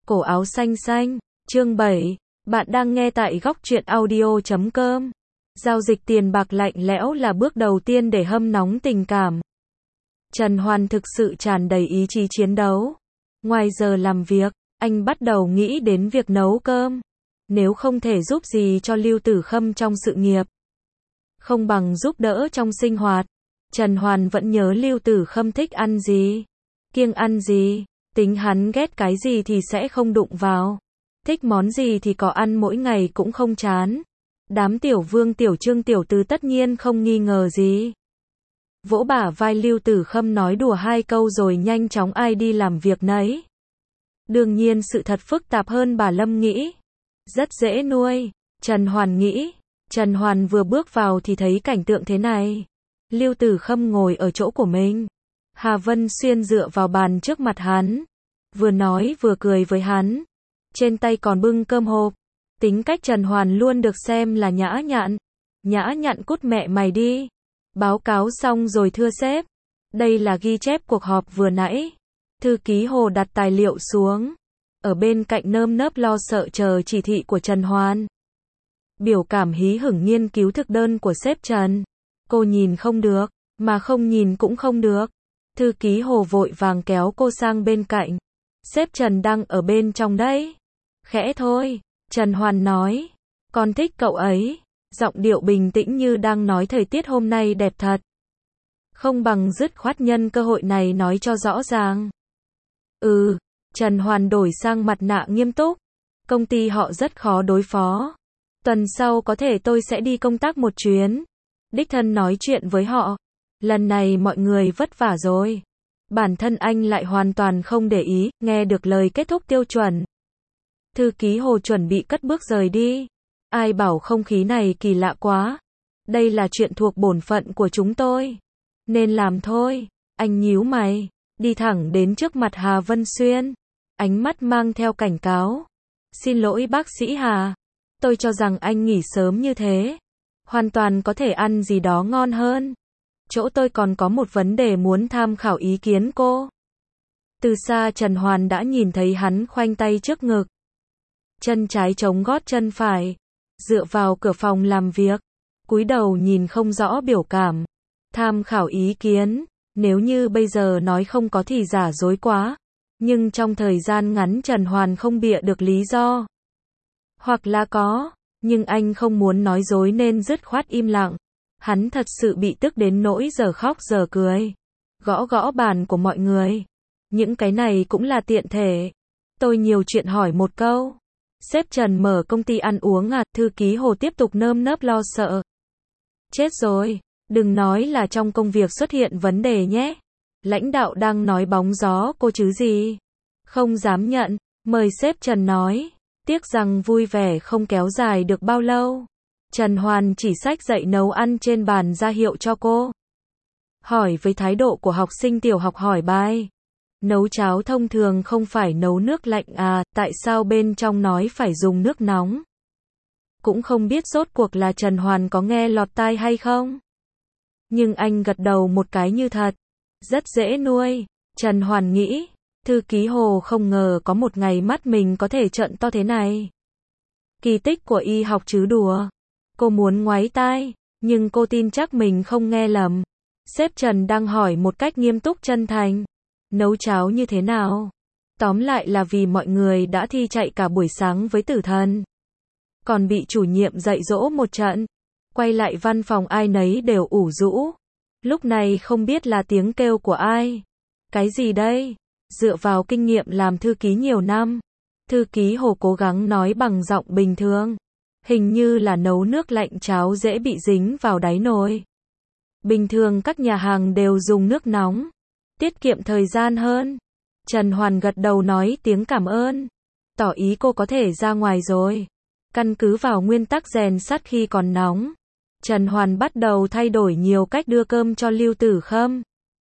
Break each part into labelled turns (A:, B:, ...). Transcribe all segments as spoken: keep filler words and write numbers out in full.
A: Cổ áo xanh xanh, chương bảy. Bạn đang nghe tại góc truyện audio chấm com. Giao dịch tiền bạc lạnh lẽo là bước đầu tiên để hâm nóng tình cảm. Trần Hoàn thực sự tràn đầy ý chí chiến đấu. Ngoài giờ làm việc, anh bắt đầu nghĩ đến việc nấu cơm. Nếu không thể giúp gì cho Lưu Tử Khâm trong sự nghiệp, không bằng giúp đỡ trong sinh hoạt. Trần Hoàn vẫn nhớ Lưu Tử Khâm thích ăn gì, kiêng ăn gì, tính hắn ghét cái gì thì sẽ không đụng vào. Thích món gì thì có ăn mỗi ngày cũng không chán. Đám tiểu vương tiểu trương tiểu tứ tất nhiên không nghi ngờ gì. Vỗ bả vai Lưu Tử Khâm nói đùa hai câu rồi nhanh chóng ai đi làm việc nấy. Đương nhiên sự thật phức tạp hơn bà Lâm nghĩ. Rất dễ nuôi, Trần Hoàn nghĩ. Trần Hoàn vừa bước vào thì thấy cảnh tượng thế này. Lưu Tử Khâm ngồi ở chỗ của mình. Hà Vân Xuyên dựa vào bàn trước mặt hắn. Vừa nói vừa cười với hắn. Trên tay còn bưng cơm hộp. Tính cách Trần Hoàn luôn được xem là nhã nhặn. Nhã nhặn cút mẹ mày đi. Báo cáo xong rồi thưa sếp. Đây là ghi chép cuộc họp vừa nãy. Thư ký Hồ đặt tài liệu xuống. Ở bên cạnh nơm nớp lo sợ chờ chỉ thị của Trần Hoàn. Biểu cảm hí hửng nghiên cứu thực đơn của sếp Trần. Cô nhìn không được, mà không nhìn cũng không được. Thư ký Hồ vội vàng kéo cô sang bên cạnh. Sếp Trần đang ở bên trong đấy. Khẽ thôi, Trần Hoàn nói. Con thích cậu ấy. Giọng điệu bình tĩnh như đang nói thời tiết hôm nay đẹp thật. Không bằng dứt khoát nhân cơ hội này nói cho rõ ràng. Ừ, Trần Hoàn đổi sang mặt nạ nghiêm túc. Công ty họ rất khó đối phó. Tuần sau có thể tôi sẽ đi công tác một chuyến. Đích thân nói chuyện với họ. Lần này mọi người vất vả rồi. Bản thân anh lại hoàn toàn không để ý, nghe được lời kết thúc tiêu chuẩn. Thư ký Hồ chuẩn bị cất bước rời đi. Ai bảo không khí này kỳ lạ quá. Đây là chuyện thuộc bổn phận của chúng tôi. Nên làm thôi. Anh nhíu mày. Đi thẳng đến trước mặt Hà Vân Xuyên. Ánh mắt mang theo cảnh cáo. Xin lỗi bác sĩ Hà. Tôi cho rằng anh nghỉ sớm như thế. Hoàn toàn có thể ăn gì đó ngon hơn. Chỗ tôi còn có một vấn đề muốn tham khảo ý kiến cô. Từ xa Trần Hoàn đã nhìn thấy hắn khoanh tay trước ngực. Chân trái chống gót chân phải. Dựa vào cửa phòng làm việc. Cúi đầu nhìn không rõ biểu cảm. Tham khảo ý kiến. Nếu như bây giờ nói không có thì giả dối quá. Nhưng trong thời gian ngắn Trần Hoàn không bịa được lý do. Hoặc là có. Nhưng anh không muốn nói dối nên dứt khoát im lặng. Hắn thật sự bị tức đến nỗi giờ khóc giờ cười. Gõ gõ bàn của mọi người. Những cái này cũng là tiện thể. Tôi nhiều chuyện hỏi một câu. Sếp Trần mở công ty ăn uống à? Thư ký Hồ tiếp tục nơm nớp lo sợ. Chết rồi. Đừng nói là trong công việc xuất hiện vấn đề nhé. Lãnh đạo đang nói bóng gió cô chứ gì. Không dám nhận. Mời sếp Trần nói. Tiếc rằng vui vẻ không kéo dài được bao lâu. Trần Hoàn chỉ xách dậy nấu ăn trên bàn ra hiệu cho cô. Hỏi với thái độ của học sinh tiểu học hỏi bài. Nấu cháo thông thường không phải nấu nước lạnh à, tại sao bên trong nói phải dùng nước nóng? Cũng không biết rốt cuộc là Trần Hoàn có nghe lọt tai hay không? Nhưng anh gật đầu một cái như thật. Rất dễ nuôi, Trần Hoàn nghĩ. Thư ký Hồ không ngờ có một ngày mắt mình có thể trợn to thế này. Kỳ tích của y học chứ đùa. Cô muốn ngoáy tai, nhưng cô tin chắc mình không nghe lầm. Sếp Trần đang hỏi một cách nghiêm túc chân thành. Nấu cháo như thế nào? Tóm lại là vì mọi người đã thi chạy cả buổi sáng với tử thần. Còn bị chủ nhiệm dạy dỗ một trận. Quay lại văn phòng ai nấy đều ủ rũ. Lúc này không biết là tiếng kêu của ai. Cái gì đây? Dựa vào kinh nghiệm làm thư ký nhiều năm. Thư ký Hồ cố gắng nói bằng giọng bình thường. Hình như là nấu nước lạnh cháo dễ bị dính vào đáy nồi. Bình thường các nhà hàng đều dùng nước nóng. Tiết kiệm thời gian hơn. Trần Hoàn gật đầu nói tiếng cảm ơn. Tỏ ý cô có thể ra ngoài rồi. Căn cứ vào nguyên tắc rèn sắt khi còn nóng. Trần Hoàn bắt đầu thay đổi nhiều cách đưa cơm cho Lưu Tử Khâm.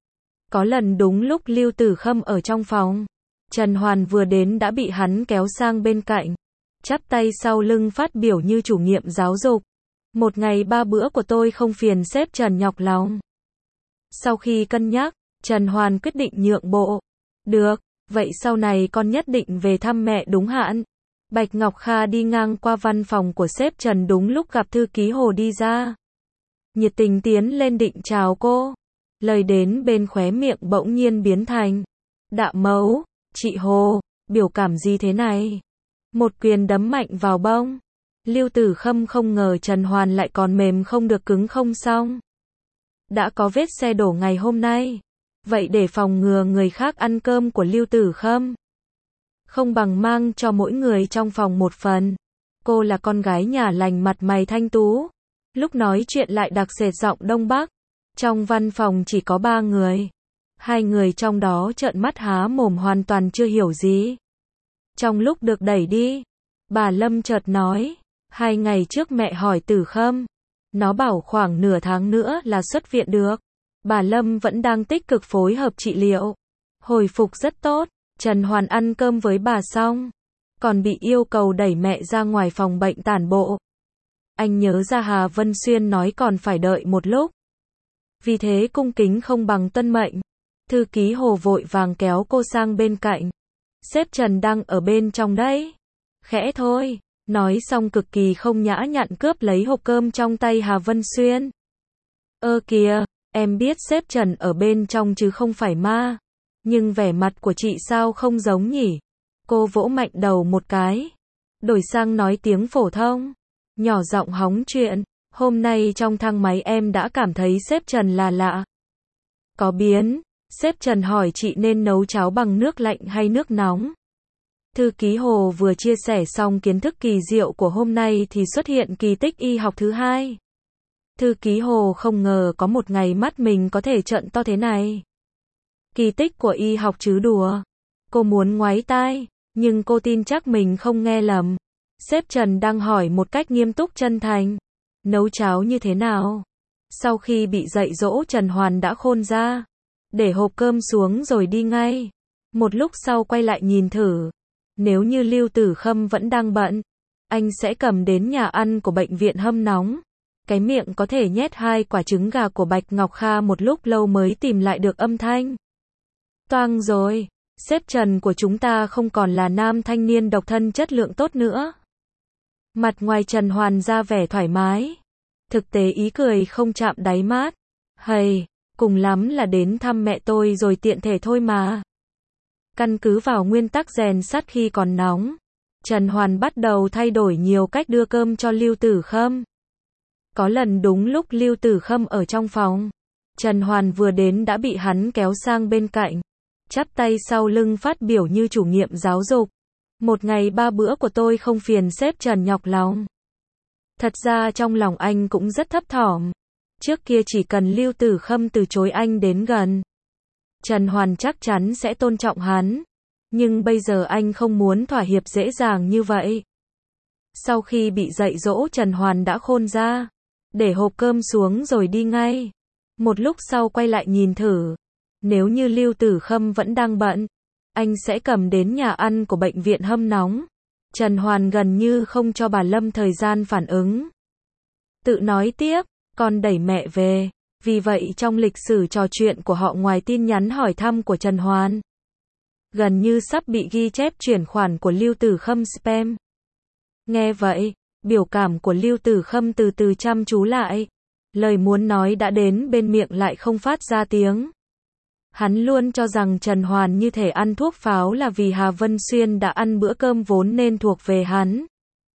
A: Có lần đúng lúc Lưu Tử Khâm ở trong phòng. Trần Hoàn vừa đến đã bị hắn kéo sang bên cạnh. Chắp tay sau lưng phát biểu như chủ nhiệm giáo dục. Một ngày ba bữa của tôi không phiền sếp Trần nhọc lòng. Sau khi cân nhắc, Trần Hoàn quyết định nhượng bộ. Được, Vậy sau này con nhất định về thăm mẹ đúng hạn. Bạch Ngọc Kha đi ngang qua văn phòng của sếp Trần đúng lúc gặp thư ký Hồ đi ra. Nhiệt tình tiến lên định chào cô. Lời đến bên khóe miệng bỗng nhiên biến thành đạm mấu. Chị Hồ, biểu cảm gì thế này? Một quyền đấm mạnh vào bông. Lưu Tử Khâm không ngờ Trần Hoàn lại còn mềm không được cứng không xong. Đã có vết xe đổ ngày hôm nay. Vậy để phòng ngừa người khác ăn cơm của Lưu Tử Khâm, không bằng mang cho mỗi người trong phòng một phần. Cô là con gái nhà lành mặt mày thanh tú. Lúc nói chuyện lại đặc sệt giọng Đông Bắc. Trong văn phòng chỉ có ba người. Hai người trong đó trợn mắt há mồm hoàn toàn chưa hiểu gì. Trong lúc được đẩy đi, bà Lâm chợt nói, hai ngày trước mẹ hỏi Tử Khâm. Nó bảo khoảng nửa tháng nữa là xuất viện được. Bà Lâm vẫn đang tích cực phối hợp trị liệu. Hồi phục rất tốt. Trần Hoàn ăn cơm với bà xong, còn bị yêu cầu đẩy mẹ ra ngoài phòng bệnh tản bộ. Anh nhớ ra Hà Vân Xuyên nói còn phải đợi một lúc. Vì thế cung kính không bằng tuân mệnh. Thư ký Hồ vội vàng kéo cô sang bên cạnh. Sếp Trần đang ở bên trong đấy. Khẽ thôi. Nói xong cực kỳ không nhã nhặn cướp lấy hộp cơm trong tay Hà Vân Xuyên. Ơ kìa, em biết sếp Trần ở bên trong chứ không phải ma. Nhưng vẻ mặt của chị sao không giống nhỉ? Cô vỗ mạnh đầu một cái. Đổi sang nói tiếng phổ thông. Nhỏ giọng hóng chuyện. Hôm nay trong thang máy em đã cảm thấy sếp Trần là lạ. Có biến. Sếp Trần hỏi chị nên nấu cháo bằng nước lạnh hay nước nóng. Thư ký Hồ vừa chia sẻ xong kiến thức kỳ diệu của hôm nay thì xuất hiện kỳ tích y học thứ hai. Thư ký Hồ không ngờ có một ngày mắt mình có thể trợn to thế này. Kỳ tích của y học chứ đùa. Cô muốn ngoáy tai, nhưng cô tin chắc mình không nghe lầm. Sếp Trần đang hỏi một cách nghiêm túc chân thành. Nấu cháo như thế nào? Sau khi bị dạy dỗ Trần Hoàn đã khôn ra. Để hộp cơm xuống rồi đi ngay. Một lúc sau quay lại nhìn thử. Nếu như Lưu Tử Khâm vẫn đang bận, anh sẽ cầm đến nhà ăn của bệnh viện hâm nóng. Cái miệng có thể nhét hai quả trứng gà của Bạch Ngọc Kha một lúc lâu mới tìm lại được âm thanh. Toang rồi, sếp Trần của chúng ta không còn là nam thanh niên độc thân chất lượng tốt nữa. Mặt ngoài Trần Hoàn ra vẻ thoải mái. Thực tế ý cười không chạm đáy mắt. Hầy, cùng lắm là đến thăm mẹ tôi rồi tiện thể thôi mà. Căn cứ vào nguyên tắc rèn sắt khi còn nóng, Trần Hoàn bắt đầu thay đổi nhiều cách đưa cơm cho Lưu Tử Khâm. Có lần đúng lúc Lưu Tử Khâm ở trong phòng, Trần Hoàn vừa đến đã bị hắn kéo sang bên cạnh, chắp tay sau lưng phát biểu như chủ nhiệm giáo dục. Một ngày ba bữa của tôi không phiền sếp Trần nhọc lòng. Thật ra trong lòng anh cũng rất thấp thỏm. Trước kia chỉ cần Lưu Tử Khâm từ chối anh đến gần, Trần Hoàn chắc chắn sẽ tôn trọng hắn. Nhưng bây giờ anh không muốn thỏa hiệp dễ dàng như vậy. Sau khi bị dạy dỗ Trần Hoàn đã khôn ra. Để hộp cơm xuống rồi đi ngay. Một lúc sau quay lại nhìn thử. Nếu như Lưu Tử Khâm vẫn đang bận, anh sẽ cầm đến nhà ăn của bệnh viện hâm nóng. Trần Hoàn gần như không cho bà Lâm thời gian phản ứng. Tự nói tiếp, con đẩy mẹ về. Vì vậy trong lịch sử trò chuyện của họ ngoài tin nhắn hỏi thăm của Trần Hoàn, gần như sắp bị ghi chép chuyển khoản của Lưu Tử Khâm spam. Nghe vậy, biểu cảm của Lưu Tử Khâm từ từ chăm chú lại. Lời muốn nói đã đến bên miệng lại không phát ra tiếng. Hắn luôn cho rằng Trần Hoàn như thể ăn thuốc pháo là vì Hà Vân Xuyên đã ăn bữa cơm vốn nên thuộc về hắn.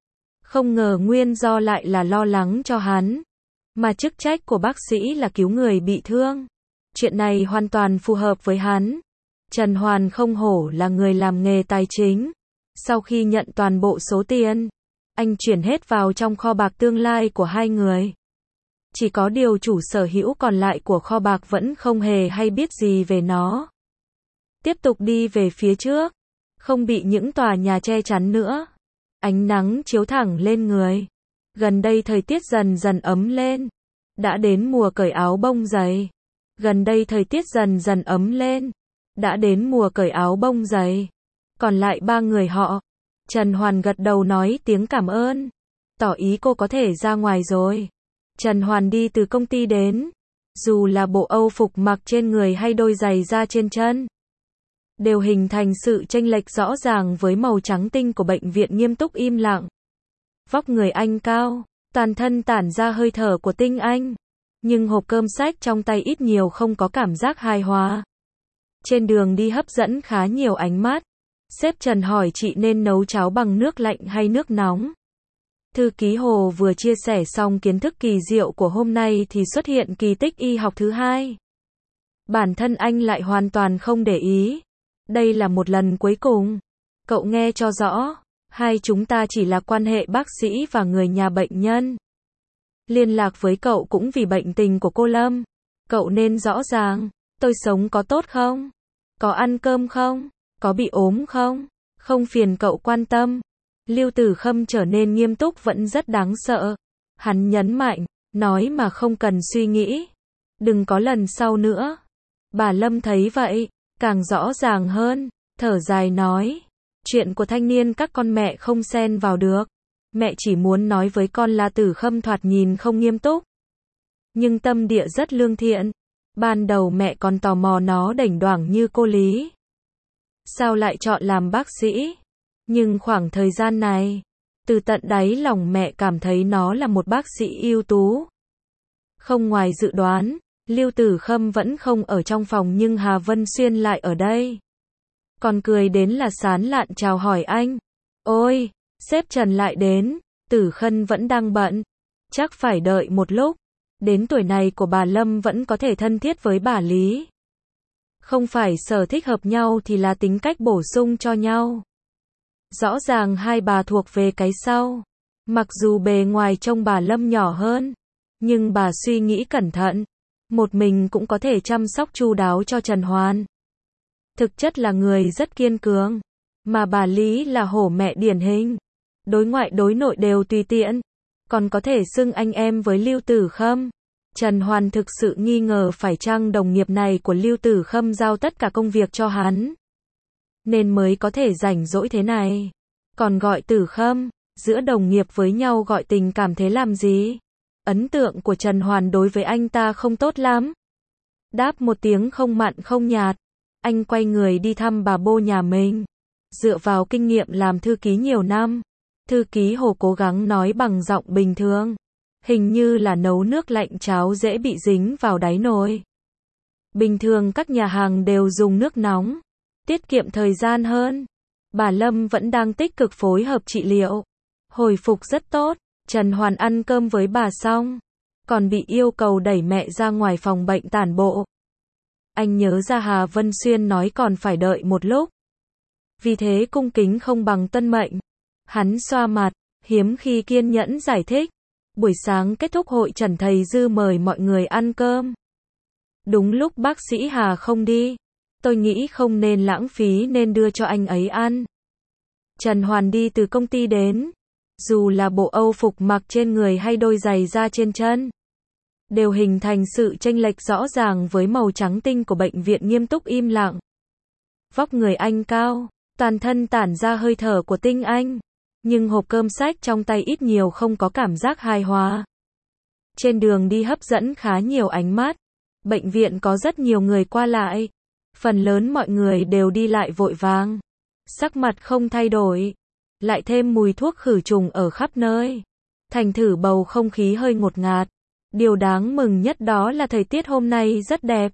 A: Không ngờ nguyên do lại là lo lắng cho hắn. Mà chức trách của bác sĩ là cứu người bị thương. Chuyện này hoàn toàn phù hợp với hắn. Trần Hoàn không hổ là người làm nghề tài chính. Sau khi nhận toàn bộ số tiền, anh chuyển hết vào trong kho bạc tương lai của hai người. Chỉ có điều chủ sở hữu còn lại của kho bạc vẫn không hề hay biết gì về nó. Tiếp tục đi về phía trước, không bị những tòa nhà che chắn nữa. Ánh nắng chiếu thẳng lên người. Gần đây thời tiết dần dần ấm lên. Đã đến mùa cởi áo bông dày. Gần đây thời tiết dần dần ấm lên. Đã đến mùa cởi áo bông dày. Còn lại ba người họ. Trần Hoàn gật đầu nói tiếng cảm ơn. Tỏ ý cô có thể ra ngoài rồi. Trần Hoàn đi từ công ty đến. Dù là bộ âu phục mặc trên người hay đôi giày da trên chân, đều hình thành sự chênh lệch rõ ràng với màu trắng tinh của bệnh viện nghiêm túc im lặng. Vóc người anh cao, toàn thân tản ra hơi thở của tinh anh, nhưng hộp cơm sách trong tay ít nhiều không có cảm giác hài hòa. Trên đường đi hấp dẫn khá nhiều ánh mắt. Sếp Trần hỏi chị nên nấu cháo bằng nước lạnh hay nước nóng. Thư ký Hồ vừa chia sẻ xong kiến thức kỳ diệu của hôm nay thì xuất hiện kỳ tích y học thứ hai. Bản thân anh lại hoàn toàn không để ý. Đây là một lần cuối cùng. Cậu nghe cho rõ, hai chúng ta chỉ là quan hệ bác sĩ và người nhà bệnh nhân. Liên lạc với cậu cũng vì bệnh tình của cô Lâm. Cậu nên rõ ràng, tôi sống có tốt không? Có ăn cơm không? Có bị ốm không? Không phiền cậu quan tâm. Lưu Tử Khâm trở nên nghiêm túc vẫn rất đáng sợ. Hắn nhấn mạnh, nói mà không cần suy nghĩ. Đừng có lần sau nữa. Bà Lâm thấy vậy, càng rõ ràng hơn, thở dài nói. Chuyện của thanh niên các con mẹ không xen vào được. Mẹ chỉ muốn nói với con là Tử Khâm thoạt nhìn không nghiêm túc, nhưng tâm địa rất lương thiện. Ban đầu mẹ còn tò mò nó đảnh đoảng như cô Lý. Sao lại chọn làm bác sĩ? Nhưng khoảng thời gian này, từ tận đáy lòng mẹ cảm thấy nó là một bác sĩ ưu tú. Không ngoài dự đoán, Lưu Tử Khâm vẫn không ở trong phòng nhưng Hà Vân Xuyên lại ở đây. Còn cười đến là sán lạn chào hỏi anh. Ôi, sếp Trần lại đến, Tử Khâm vẫn đang bận. Chắc phải đợi một lúc. Đến tuổi này của bà Lâm vẫn có thể thân thiết với bà Lý. Không phải sở thích hợp nhau thì là tính cách bổ sung cho nhau. Rõ ràng hai bà thuộc về cái sau. Mặc dù bề ngoài trông bà Lâm nhỏ hơn, nhưng bà suy nghĩ cẩn thận. Một mình cũng có thể chăm sóc chu đáo cho Trần Hoàn. Thực chất là người rất kiên cường. Mà bà Lý là hổ mẹ điển hình. Đối ngoại đối nội đều tùy tiện. Còn có thể xưng anh em với Lưu Tử Khâm. Trần Hoàn thực sự nghi ngờ phải chăng đồng nghiệp này của Lưu Tử Khâm giao tất cả công việc cho hắn, nên mới có thể rảnh rỗi thế này. Còn gọi Tử Khâm, giữa đồng nghiệp với nhau gọi tình cảm thế làm gì? Ấn tượng của Trần Hoàn đối với anh ta không tốt lắm. Đáp một tiếng không mặn không nhạt, anh quay người đi thăm bà Bô nhà mình. Dựa vào kinh nghiệm làm thư ký nhiều năm, thư ký Hồ cố gắng nói bằng giọng bình thường. Hình như là nấu nước lạnh cháo dễ bị dính vào đáy nồi. Bình thường các nhà hàng đều dùng nước nóng, tiết kiệm thời gian hơn. Bà Lâm vẫn đang tích cực phối hợp trị liệu. Hồi phục rất tốt. Trần Hoàn ăn cơm với bà xong, còn bị yêu cầu đẩy mẹ ra ngoài phòng bệnh tản bộ. Anh nhớ ra Hà Vân Xuyên nói còn phải đợi một lúc. Vì thế cung kính không bằng tuân mệnh. Hắn xoa mặt, hiếm khi kiên nhẫn giải thích. Buổi sáng kết thúc hội Trần thầy Dư mời mọi người ăn cơm. Đúng lúc bác sĩ Hà không đi, tôi nghĩ không nên lãng phí nên đưa cho anh ấy ăn. Trần Hoàn đi từ công ty đến, dù là bộ Âu phục mặc trên người hay đôi giày da trên chân, đều hình thành sự chênh lệch rõ ràng với màu trắng tinh của bệnh viện nghiêm túc im lặng. Vóc người anh cao, toàn thân tản ra hơi thở của tinh anh, nhưng hộp cơm sách trong tay ít nhiều không có cảm giác hài hòa. Trên đường đi hấp dẫn khá nhiều ánh mắt. Bệnh viện có rất nhiều người qua lại. Phần lớn mọi người đều đi lại vội vàng. Sắc mặt không thay đổi. Lại thêm mùi thuốc khử trùng ở khắp nơi. Thành thử bầu không khí hơi ngột ngạt. Điều đáng mừng nhất đó là thời tiết hôm nay rất đẹp.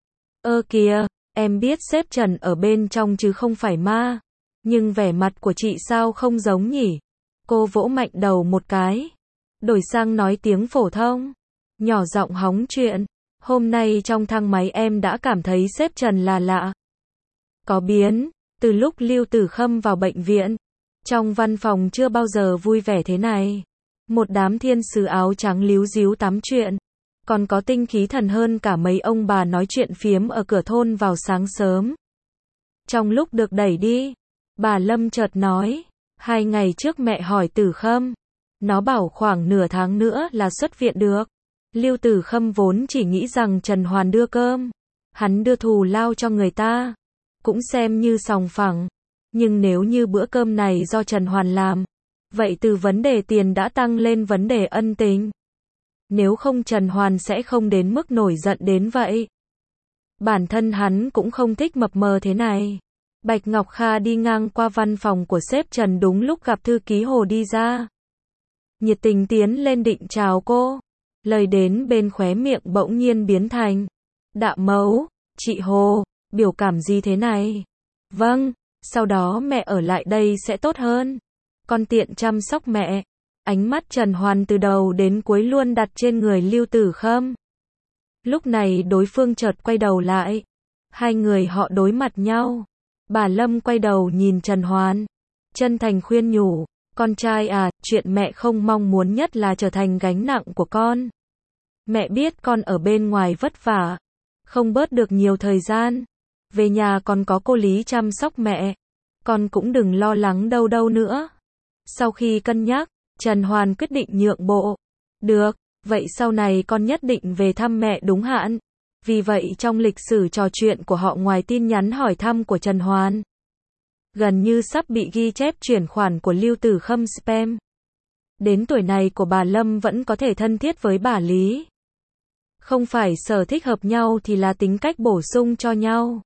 A: Ơ kìa, em biết sếp Trần ở bên trong chứ không phải ma. Nhưng vẻ mặt của chị sao không giống nhỉ? Cô vỗ mạnh đầu một cái. Đổi sang nói tiếng phổ thông. Nhỏ giọng hóng chuyện. Hôm nay trong thang máy em đã cảm thấy sếp Trần là lạ. Có biến. Từ lúc Lưu Tử Khâm vào bệnh viện, trong văn phòng chưa bao giờ vui vẻ thế này. Một đám thiên sứ áo trắng líu díu tám chuyện. Còn có tinh khí thần hơn cả mấy ông bà nói chuyện phiếm ở cửa thôn vào sáng sớm. Trong lúc được đẩy đi, bà Lâm chợt nói, hai ngày trước mẹ hỏi Tử Khâm, nó bảo khoảng nửa tháng nữa là xuất viện được. Lưu Tử Khâm vốn chỉ nghĩ rằng Trần Hoàn đưa cơm, hắn đưa thù lao cho người ta, cũng xem như sòng phẳng. Nhưng nếu như bữa cơm này do Trần Hoàn làm, vậy từ vấn đề tiền đã tăng lên vấn đề ân tình. Nếu không Trần Hoàn sẽ không đến mức nổi giận đến vậy. Bản thân hắn cũng không thích mập mờ thế này. Bạch Ngọc Kha đi ngang qua văn phòng của sếp Trần đúng lúc gặp thư ký Hồ đi ra. Nhiệt tình tiến lên định chào cô. Lời đến bên khóe miệng bỗng nhiên biến thành đạm mấu. Chị Hồ, biểu cảm gì thế này? Vâng, sau đó mẹ ở lại đây sẽ tốt hơn. Con tiện chăm sóc mẹ. Ánh mắt Trần Hoàn từ đầu đến cuối luôn đặt trên người Lưu Tử Khâm. Lúc này đối phương chợt quay đầu lại. Hai người họ đối mặt nhau. Bà Lâm quay đầu nhìn Trần Hoàn. Chân thành khuyên nhủ. Con trai à, chuyện mẹ không mong muốn nhất là trở thành gánh nặng của con. Mẹ biết con ở bên ngoài vất vả. Không bớt được nhiều thời gian. Về nhà còn có cô Lý chăm sóc mẹ. Con cũng đừng lo lắng đâu đâu nữa. Sau khi cân nhắc, Trần Hoàn quyết định nhượng bộ. Được, vậy sau này con nhất định về thăm mẹ đúng hạn. Vì vậy trong lịch sử trò chuyện của họ ngoài tin nhắn hỏi thăm của Trần Hoàn, gần như sắp bị ghi chép chuyển khoản của Lưu Tử Khâm spam. Đến tuổi này của bà Lâm vẫn có thể thân thiết với bà Lý. Không phải sở thích hợp nhau thì là tính cách bổ sung cho nhau.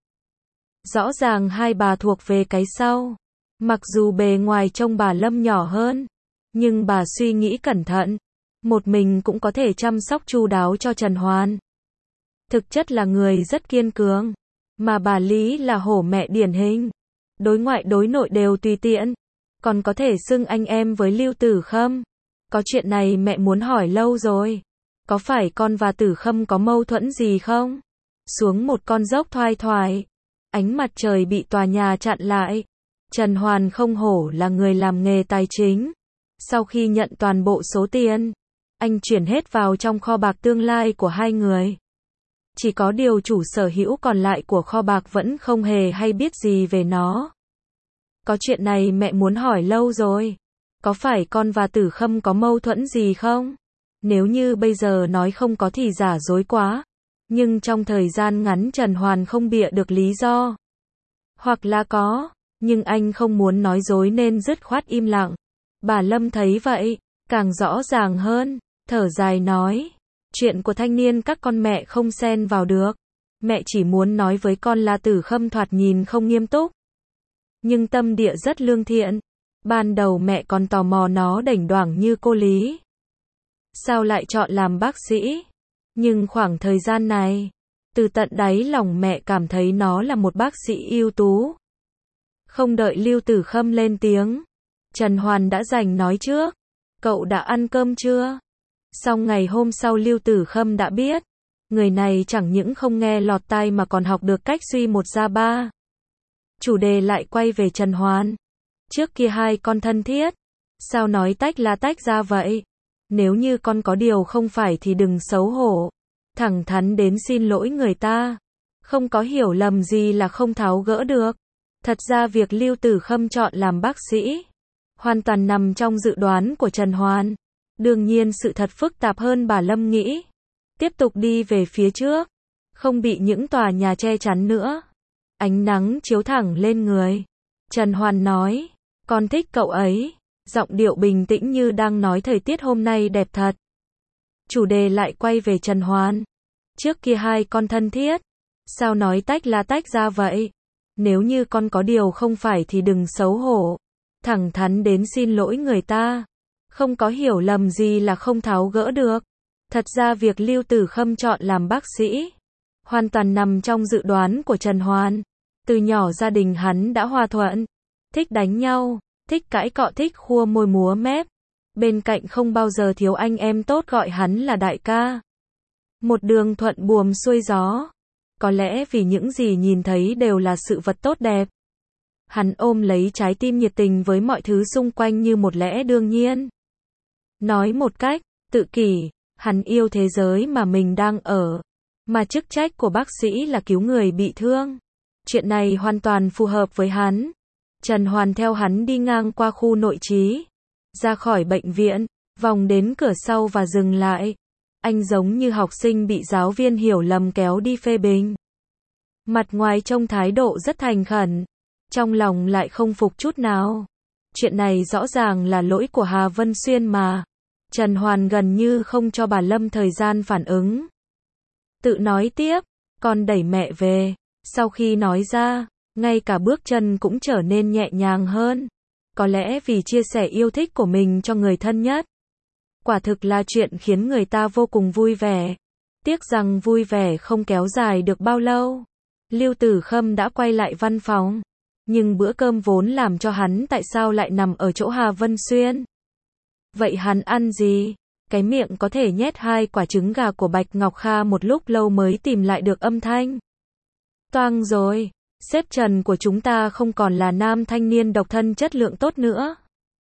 A: Rõ ràng hai bà thuộc về cái sau. Mặc dù bề ngoài trông bà Lâm nhỏ hơn, nhưng bà suy nghĩ cẩn thận. Một mình cũng có thể chăm sóc chu đáo cho Trần Hoàn. Thực chất là người rất kiên cường. Mà bà Lý là hổ mẹ điển hình. Đối ngoại đối nội đều tùy tiện. Còn có thể xưng anh em với Lưu Tử Khâm. Có chuyện này mẹ muốn hỏi lâu rồi. Có phải con và Tử Khâm có mâu thuẫn gì không? Xuống một con dốc thoai thoải. Ánh mặt trời bị tòa nhà chặn lại. Trần Hoàn không hổ là người làm nghề tài chính. Sau khi nhận toàn bộ số tiền, anh chuyển hết vào trong kho bạc tương lai của hai người. Chỉ có điều chủ sở hữu còn lại của kho bạc vẫn không hề hay biết gì về nó. Có chuyện này mẹ muốn hỏi lâu rồi. Có phải con và Tử Khâm có mâu thuẫn gì không? Nếu như bây giờ nói không có thì giả dối quá. Nhưng trong thời gian ngắn Trần Hoàn không bịa được lý do. Hoặc là có, nhưng anh không muốn nói dối nên dứt khoát im lặng. Bà Lâm thấy vậy, càng rõ ràng hơn, thở dài nói. Chuyện của thanh niên các con mẹ không xen vào được. Mẹ chỉ muốn nói với con là Tử Khâm thoạt nhìn không nghiêm túc. Nhưng tâm địa rất lương thiện. Ban đầu mẹ còn tò mò nó đảnh đoảng như cô Lý. Sao lại chọn làm bác sĩ? Nhưng khoảng thời gian này, từ tận đáy lòng mẹ cảm thấy nó là một bác sĩ ưu tú. Không đợi Lưu Tử Khâm lên tiếng, Trần Hoàn đã giành nói trước. Cậu đã ăn cơm chưa? Xong ngày hôm sau Lưu Tử Khâm đã biết. Người này chẳng những không nghe lọt tai mà còn học được cách suy một ra ba. Chủ đề lại quay về Trần Hoàn. Trước kia hai con thân thiết. Sao nói tách là tách ra vậy? Nếu như con có điều không phải thì đừng xấu hổ. Thẳng thắn đến xin lỗi người ta. Không có hiểu lầm gì là không tháo gỡ được. Thật ra việc Lưu Tử Khâm chọn làm bác sĩ hoàn toàn nằm trong dự đoán của Trần Hoàn. Đương nhiên sự thật phức tạp hơn bà Lâm nghĩ. Tiếp tục đi về phía trước. Không bị những tòa nhà che chắn nữa. Ánh nắng chiếu thẳng lên người. Trần Hoàn nói. Con thích cậu ấy. Giọng điệu bình tĩnh như đang nói thời tiết hôm nay đẹp thật. Chủ đề lại quay về Trần Hoàn. Trước kia hai con thân thiết. Sao nói tách là tách ra vậy? Nếu như con có điều không phải thì đừng xấu hổ. Thẳng thắn đến xin lỗi người ta. Không có hiểu lầm gì là không tháo gỡ được. Thật ra việc Lưu Tử Khâm chọn làm bác sĩ hoàn toàn nằm trong dự đoán của Trần Hoàn. Từ nhỏ gia đình hắn đã hòa thuận. Thích đánh nhau, thích cãi cọ, thích khua môi múa mép. Bên cạnh không bao giờ thiếu anh em tốt gọi hắn là đại ca. Một đường thuận buồm xuôi gió. Có lẽ vì những gì nhìn thấy đều là sự vật tốt đẹp. Hắn ôm lấy trái tim nhiệt tình với mọi thứ xung quanh như một lẽ đương nhiên. Nói một cách tự kỷ, hắn yêu thế giới mà mình đang ở. Mà chức trách của bác sĩ là cứu người bị thương. Chuyện này hoàn toàn phù hợp với hắn. Trần Hoàn theo hắn đi ngang qua khu nội trú. Ra khỏi bệnh viện, vòng đến cửa sau và dừng lại. Anh giống như học sinh bị giáo viên hiểu lầm kéo đi phê bình. Mặt ngoài trông thái độ rất thành khẩn. Trong lòng lại không phục chút nào. Chuyện này rõ ràng là lỗi của Hà Vân Xuyên mà. Trần Hoàn gần như không cho bà Lâm thời gian phản ứng. Tự nói tiếp, con đẩy mẹ về. Sau khi nói ra, ngay cả bước chân cũng trở nên nhẹ nhàng hơn. Có lẽ vì chia sẻ yêu thích của mình cho người thân nhất. Quả thực là chuyện khiến người ta vô cùng vui vẻ. Tiếc rằng vui vẻ không kéo dài được bao lâu. Lưu Tử Khâm đã quay lại văn phòng. Nhưng bữa cơm vốn làm cho hắn tại sao lại nằm ở chỗ Hà Vân Xuyên? Vậy hắn ăn gì? Cái miệng có thể nhét hai quả trứng gà của Bạch Ngọc Kha một lúc lâu mới tìm lại được âm thanh. Toang rồi, sếp Trần của chúng ta không còn là nam thanh niên độc thân chất lượng tốt nữa.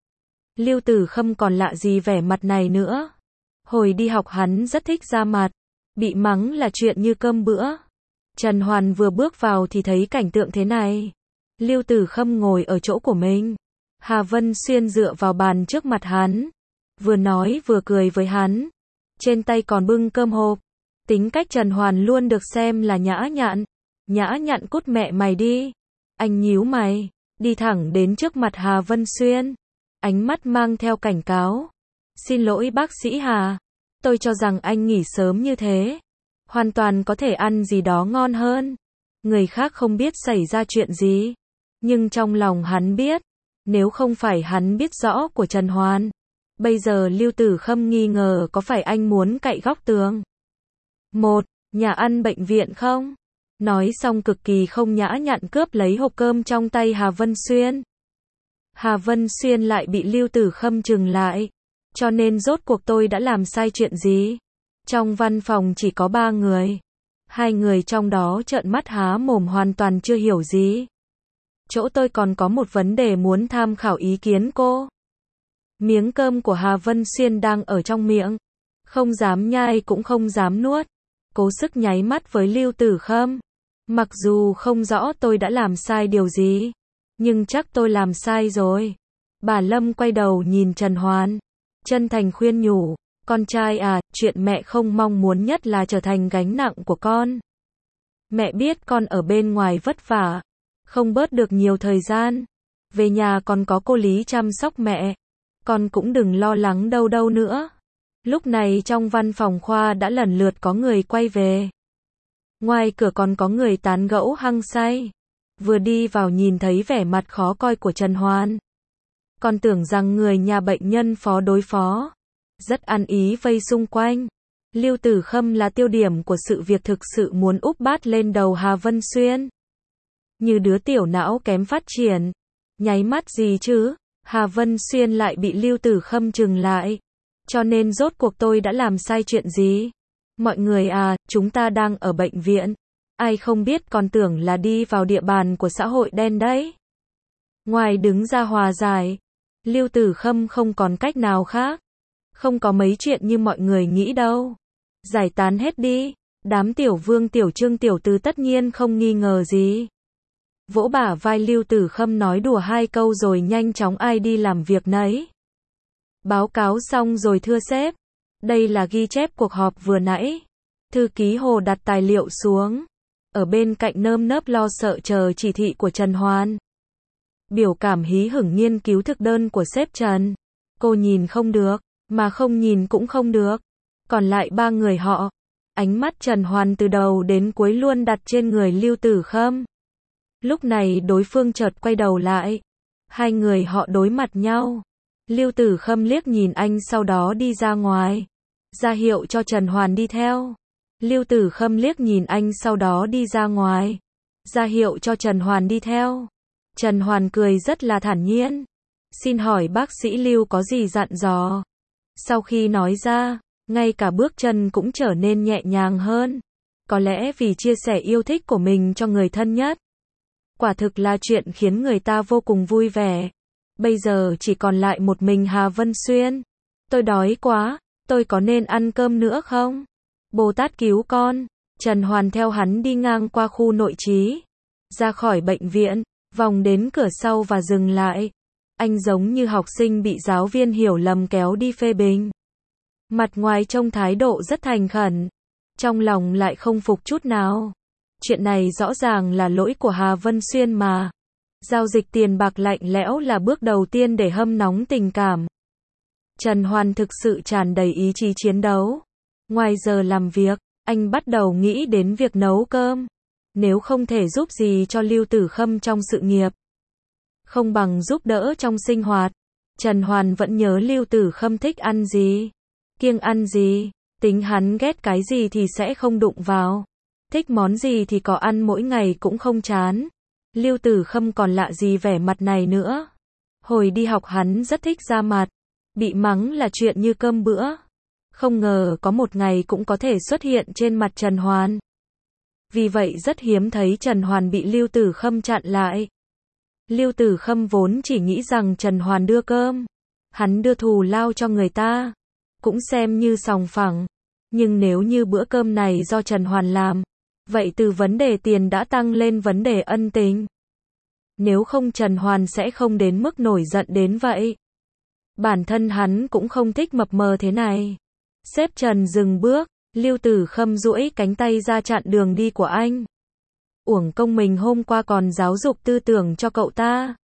A: Lưu Tử Khâm còn lạ gì vẻ mặt này nữa. Hồi đi học hắn rất thích ra mặt. Bị mắng là chuyện như cơm bữa. Trần Hoàn vừa bước vào thì thấy cảnh tượng thế này. Lưu Tử Khâm ngồi ở chỗ của mình. Hà Vân Xuyên dựa vào bàn trước mặt hắn. Vừa nói vừa cười với hắn. Trên tay còn bưng cơm hộp. Tính cách Trần Hoàn luôn được xem là nhã nhặn. Nhã nhặn cút mẹ mày đi. Anh nhíu mày. Đi thẳng đến trước mặt Hà Vân Xuyên. Ánh mắt mang theo cảnh cáo. Xin lỗi bác sĩ Hà. Tôi cho rằng anh nghỉ sớm như thế. Hoàn toàn có thể ăn gì đó ngon hơn. Người khác không biết xảy ra chuyện gì. Nhưng trong lòng hắn biết. Nếu không phải hắn biết rõ của Trần Hoàn. Bây giờ Lưu Tử Khâm nghi ngờ có phải anh muốn cậy góc tường. Một, nhà ăn bệnh viện không? Nói xong cực kỳ không nhã nhặn cướp lấy hộp cơm trong tay Hà Vân Xuyên. Hà Vân Xuyên lại bị Lưu Tử Khâm trừng lại. Cho nên rốt cuộc tôi đã làm sai chuyện gì? Trong văn phòng chỉ có ba người. Hai người trong đó trợn mắt há mồm hoàn toàn chưa hiểu gì. Chỗ tôi còn có một vấn đề muốn tham khảo ý kiến cô. Miếng cơm của Hà Vân Xuyên đang ở trong miệng. Không dám nhai cũng không dám nuốt. Cố sức nháy mắt với Lưu Tử Khâm. Mặc dù không rõ tôi đã làm sai điều gì. Nhưng chắc tôi làm sai rồi. Bà Lâm quay đầu nhìn Trần Hoàn. Chân thành khuyên nhủ. Con trai à, chuyện mẹ không mong muốn nhất là trở thành gánh nặng của con. Mẹ biết con ở bên ngoài vất vả. Không bớt được nhiều thời gian. Về nhà còn có cô Lý chăm sóc mẹ. Con cũng đừng lo lắng đâu đâu nữa. Lúc này trong văn phòng khoa đã lần lượt có người quay về. Ngoài cửa còn có người tán gẫu hăng say. Vừa đi vào nhìn thấy vẻ mặt khó coi của Trần Hoàn. Còn tưởng rằng người nhà bệnh nhân phó đối phó. Rất ăn ý vây xung quanh. Lưu Tử Khâm là tiêu điểm của sự việc thực sự muốn úp bát lên đầu Hà Vân Xuyên. Như đứa tiểu não kém phát triển. Nháy mắt gì chứ? Hà Vân Xuyên lại bị Lưu Tử Khâm trừng lại. Cho nên rốt cuộc tôi đã làm sai chuyện gì? Mọi người à, chúng ta đang ở bệnh viện. Ai không biết còn tưởng là đi vào địa bàn của xã hội đen đấy. Ngoài đứng ra hòa giải, Lưu Tử Khâm không còn cách nào khác. Không có mấy chuyện như mọi người nghĩ đâu. Giải tán hết đi. Đám tiểu vương tiểu trương tiểu tứ tất nhiên không nghi ngờ gì. Vỗ bả vai Lưu Tử Khâm nói đùa hai câu rồi nhanh chóng ai đi làm việc nấy. Báo cáo xong rồi thưa sếp. Đây là ghi chép cuộc họp vừa nãy. Thư ký Hồ đặt tài liệu xuống. Ở bên cạnh nơm nớp lo sợ chờ chỉ thị của Trần Hoàn. Biểu cảm hí hửng nghiên cứu thực đơn của sếp Trần. Cô nhìn không được, mà không nhìn cũng không được. Còn lại ba người họ. Ánh mắt Trần Hoàn từ đầu đến cuối luôn đặt trên người Lưu Tử Khâm. Lúc này đối phương chợt quay đầu lại. Hai người họ đối mặt nhau. Lưu Tử Khâm liếc nhìn anh sau đó đi ra ngoài. Ra hiệu cho Trần Hoàn đi theo. Lưu Tử Khâm liếc nhìn anh sau đó đi ra ngoài. Ra hiệu cho Trần Hoàn đi theo. Trần Hoàn cười rất là thản nhiên. Xin hỏi bác sĩ Lưu có gì dặn dò? Sau khi nói ra, ngay cả bước chân cũng trở nên nhẹ nhàng hơn. Có lẽ vì chia sẻ yêu thích của mình cho người thân nhất. Quả thực là chuyện khiến người ta vô cùng vui vẻ. Bây giờ chỉ còn lại một mình Hà Vân Xuyên. Tôi đói quá, tôi có nên ăn cơm nữa không? Bồ Tát cứu con. Trần Hoàn theo hắn đi ngang qua khu nội trú. Ra khỏi bệnh viện, vòng đến cửa sau và dừng lại. Anh giống như học sinh bị giáo viên hiểu lầm kéo đi phê bình. Mặt ngoài trông thái độ rất thành khẩn. Trong lòng lại không phục chút nào. Chuyện này rõ ràng là lỗi của Hà Vân Xuyên mà. Giao dịch tiền bạc lạnh lẽo là bước đầu tiên để hâm nóng tình cảm. Trần Hoàn thực sự tràn đầy ý chí chiến đấu. Ngoài giờ làm việc, anh bắt đầu nghĩ đến việc nấu cơm. Nếu không thể giúp gì cho Lưu Tử Khâm trong sự nghiệp, không bằng giúp đỡ trong sinh hoạt. Trần Hoàn vẫn nhớ Lưu Tử Khâm thích ăn gì, kiêng ăn gì, tính hắn ghét cái gì thì sẽ không đụng vào, thích món gì thì có ăn mỗi ngày cũng không chán. Lưu Tử Khâm còn lạ gì vẻ mặt này nữa. Hồi đi học hắn rất thích ra mặt, bị mắng là chuyện như cơm bữa. Không ngờ có một ngày cũng có thể xuất hiện trên mặt Trần Hoàn. Vì vậy rất hiếm thấy Trần Hoàn bị Lưu Tử Khâm chặn lại. Lưu Tử Khâm vốn chỉ nghĩ rằng Trần Hoàn đưa cơm, hắn đưa thù lao cho người ta, cũng xem như sòng phẳng. Nhưng nếu như bữa cơm này do Trần Hoàn làm, vậy từ vấn đề tiền đã tăng lên vấn đề ân tình. Nếu không Trần Hoàn sẽ không đến mức nổi giận đến vậy. Bản thân hắn cũng không thích mập mờ thế này. Sếp Trần dừng bước, Lưu Tử Khâm duỗi cánh tay ra chặn đường đi của anh. Uổng công mình hôm qua còn giáo dục tư tưởng cho cậu ta.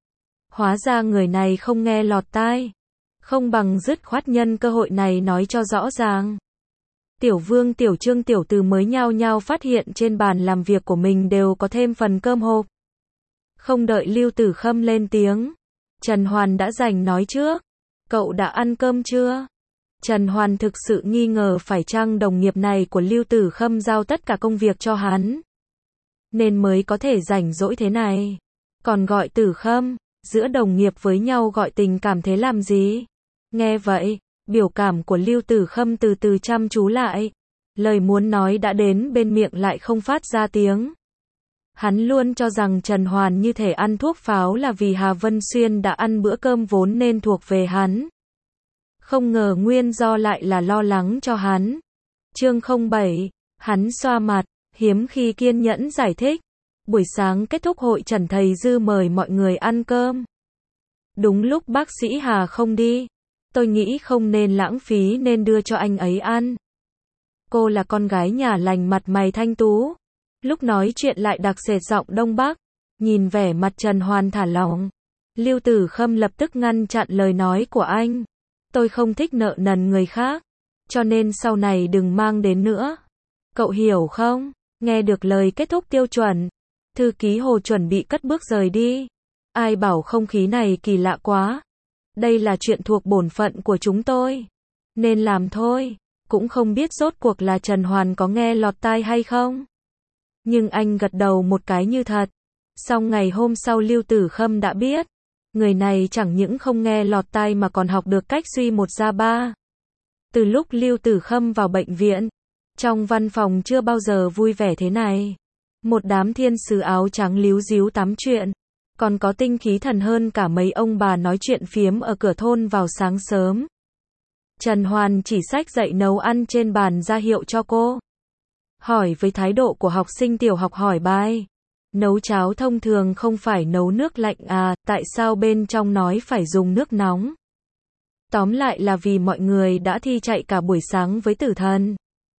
A: Hóa ra người này không nghe lọt tai. Không bằng dứt khoát nhân cơ hội này nói cho rõ ràng. Tiểu Vương, Tiểu Trương, Tiểu Từ mới nhao nhao phát hiện trên bàn làm việc của mình đều có thêm phần cơm hộp. Không đợi Lưu Tử Khâm lên tiếng, Trần Hoàn đã giành nói trước. Cậu đã ăn cơm chưa? Trần Hoàn thực sự nghi ngờ phải chăng đồng nghiệp này của Lưu Tử Khâm giao tất cả công việc cho hắn, nên mới có thể rảnh rỗi thế này. Còn gọi Tử Khâm, giữa đồng nghiệp với nhau gọi tình cảm thế làm gì? Nghe vậy, biểu cảm của Lưu Tử Khâm từ từ chăm chú lại. Lời muốn nói đã đến bên miệng lại không phát ra tiếng. Hắn luôn cho rằng Trần Hoàn như thể ăn thuốc pháo là vì Hà Vân Xuyên đã ăn bữa cơm vốn nên thuộc về hắn. Không ngờ nguyên do lại là lo lắng cho hắn. Chương không bảy, hắn xoa mặt, hiếm khi kiên nhẫn giải thích. Buổi sáng kết thúc hội trần, thầy Dư mời mọi người ăn cơm. Đúng lúc bác sĩ Hà không đi, tôi nghĩ không nên lãng phí nên đưa cho anh ấy ăn. Cô là con gái nhà lành, mặt mày thanh tú. Lúc nói chuyện lại đặc sệt giọng Đông Bắc. Nhìn vẻ mặt Trần Hoàn thả lỏng, Lưu Tử Khâm lập tức ngăn chặn lời nói của anh. Tôi không thích nợ nần người khác, cho nên sau này đừng mang đến nữa. Cậu hiểu không? Nghe được lời kết thúc tiêu chuẩn, thư ký Hồ chuẩn bị cất bước rời đi. Ai bảo không khí này kỳ lạ quá. Đây là chuyện thuộc bổn phận của chúng tôi, nên làm thôi. Cũng không biết rốt cuộc là Trần Hoàn có nghe lọt tai hay không. Nhưng anh gật đầu một cái như thật. Xong ngày hôm sau Lưu Tử Khâm đã biết, người này chẳng những không nghe lọt tai mà còn học được cách suy một ra ba. Từ lúc Lưu Tử Khâm vào bệnh viện, trong văn phòng chưa bao giờ vui vẻ thế này. Một đám thiên sứ áo trắng líu díu tám chuyện, còn có tinh khí thần hơn cả mấy ông bà nói chuyện phiếm ở cửa thôn vào sáng sớm. Trần Hoàn chỉ xách dậy nấu ăn trên bàn ra hiệu cho cô. Hỏi với thái độ của học sinh tiểu học hỏi bài. Nấu cháo thông thường không phải nấu nước lạnh à, tại sao bên trong nói phải dùng nước nóng? Tóm lại là vì mọi người đã thi chạy cả buổi sáng với tử thần.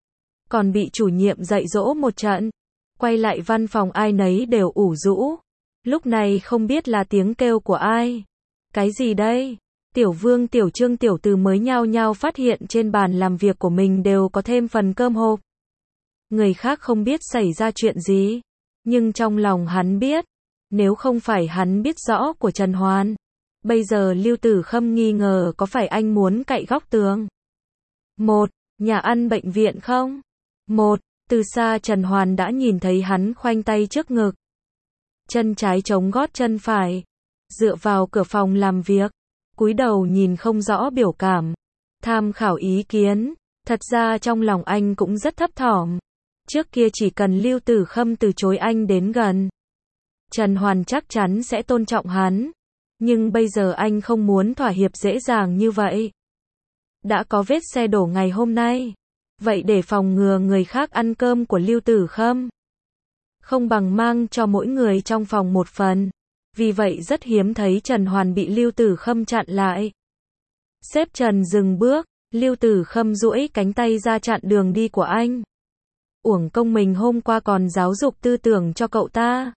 A: Còn bị chủ nhiệm dạy dỗ một trận. Quay lại văn phòng ai nấy đều ủ rũ. Lúc này không biết là tiếng kêu của ai. Cái gì đây? Tiểu Vương, Tiểu Trương, Tiểu Từ mới nhao nhao phát hiện trên bàn làm việc của mình đều có thêm phần cơm hộp. Người khác không biết xảy ra chuyện gì, nhưng trong lòng hắn biết, nếu không phải hắn biết rõ của Trần Hoàn, bây giờ Lưu Tử Khâm nghi ngờ có phải anh muốn cậy góc tường. Một, nhà ăn bệnh viện không? Một, từ xa Trần Hoàn đã nhìn thấy hắn khoanh tay trước ngực. Chân trái chống gót chân phải, dựa vào cửa phòng làm việc, cúi đầu nhìn không rõ biểu cảm, tham khảo ý kiến. Thật ra trong lòng anh cũng rất thấp thỏm. Trước kia chỉ cần Lưu Tử Khâm từ chối anh đến gần, Trần Hoàn chắc chắn sẽ tôn trọng hắn. Nhưng bây giờ anh không muốn thỏa hiệp dễ dàng như vậy. Đã có vết xe đổ ngày hôm nay, vậy để phòng ngừa người khác ăn cơm của Lưu Tử Khâm, không bằng mang cho mỗi người trong phòng một phần. Vì vậy rất hiếm thấy Trần Hoàn bị Lưu Tử Khâm chặn lại. Sếp Trần dừng bước, Lưu Tử Khâm duỗi cánh tay ra chặn đường đi của anh. Uổng công mình hôm qua còn giáo dục tư tưởng cho cậu ta.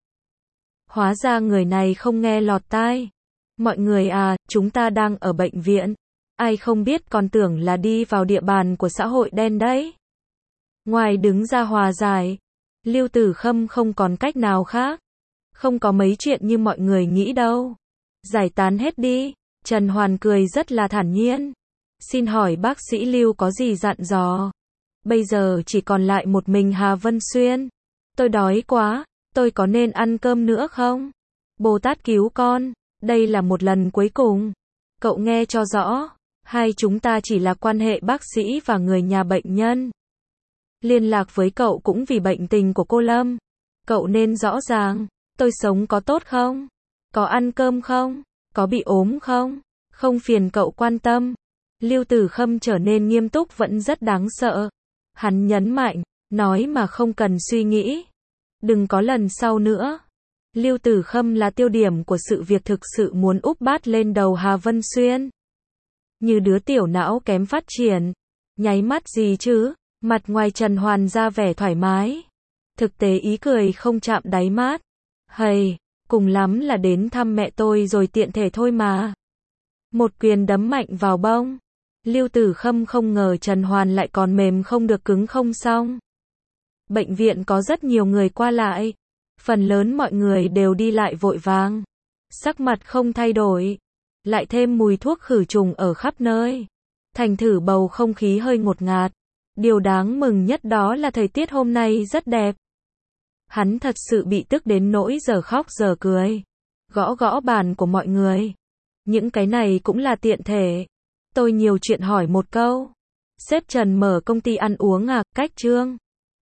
A: Hóa ra người này không nghe lọt tai. Mọi người à, chúng ta đang ở bệnh viện. Ai không biết còn tưởng là đi vào địa bàn của xã hội đen đấy. Ngoài đứng ra hòa giải, Lưu Tử Khâm không còn cách nào khác. Không có mấy chuyện như mọi người nghĩ đâu. Giải tán hết đi. Trần Hoàn cười rất là thản nhiên. Xin hỏi bác sĩ Lưu có gì dặn dò? Bây giờ chỉ còn lại một mình Hà Vân Xuyên. Tôi đói quá, tôi có nên ăn cơm nữa không? Bồ Tát cứu con, đây là một lần cuối cùng. Cậu nghe cho rõ, hai chúng ta chỉ là quan hệ bác sĩ và người nhà bệnh nhân. Liên lạc với cậu cũng vì bệnh tình của cô Lâm. Cậu nên rõ ràng, tôi sống có tốt không? Có ăn cơm không? Có bị ốm không? Không phiền cậu quan tâm. Lưu Tử Khâm trở nên nghiêm túc vẫn rất đáng sợ. Hắn nhấn mạnh, nói mà không cần suy nghĩ. Đừng có lần sau nữa. Lưu Tử Khâm là tiêu điểm của sự việc thực sự muốn úp bát lên đầu Hà Vân Xuyên. Như đứa tiểu não kém phát triển. Nháy mắt gì chứ? Mặt ngoài Trần Hoàn ra vẻ thoải mái. Thực tế ý cười không chạm đáy mắt. Hầy, cùng lắm là đến thăm mẹ tôi rồi tiện thể thôi mà. Một quyền đấm mạnh vào bông. Lưu Tử Khâm không ngờ Trần Hoàn lại còn mềm không được cứng không xong. Bệnh viện có rất nhiều người qua lại. Phần lớn mọi người đều đi lại vội vàng. Sắc mặt không thay đổi. Lại thêm mùi thuốc khử trùng ở khắp nơi. Thành thử bầu không khí hơi ngột ngạt. Điều đáng mừng nhất đó là thời tiết hôm nay rất đẹp. Hắn thật sự bị tức đến nỗi giờ khóc giờ cười. Gõ gõ bàn của mọi người. Những cái này cũng là tiện thể. Tôi nhiều chuyện hỏi một câu. Sếp Trần mở công ty ăn uống à, cách Trương.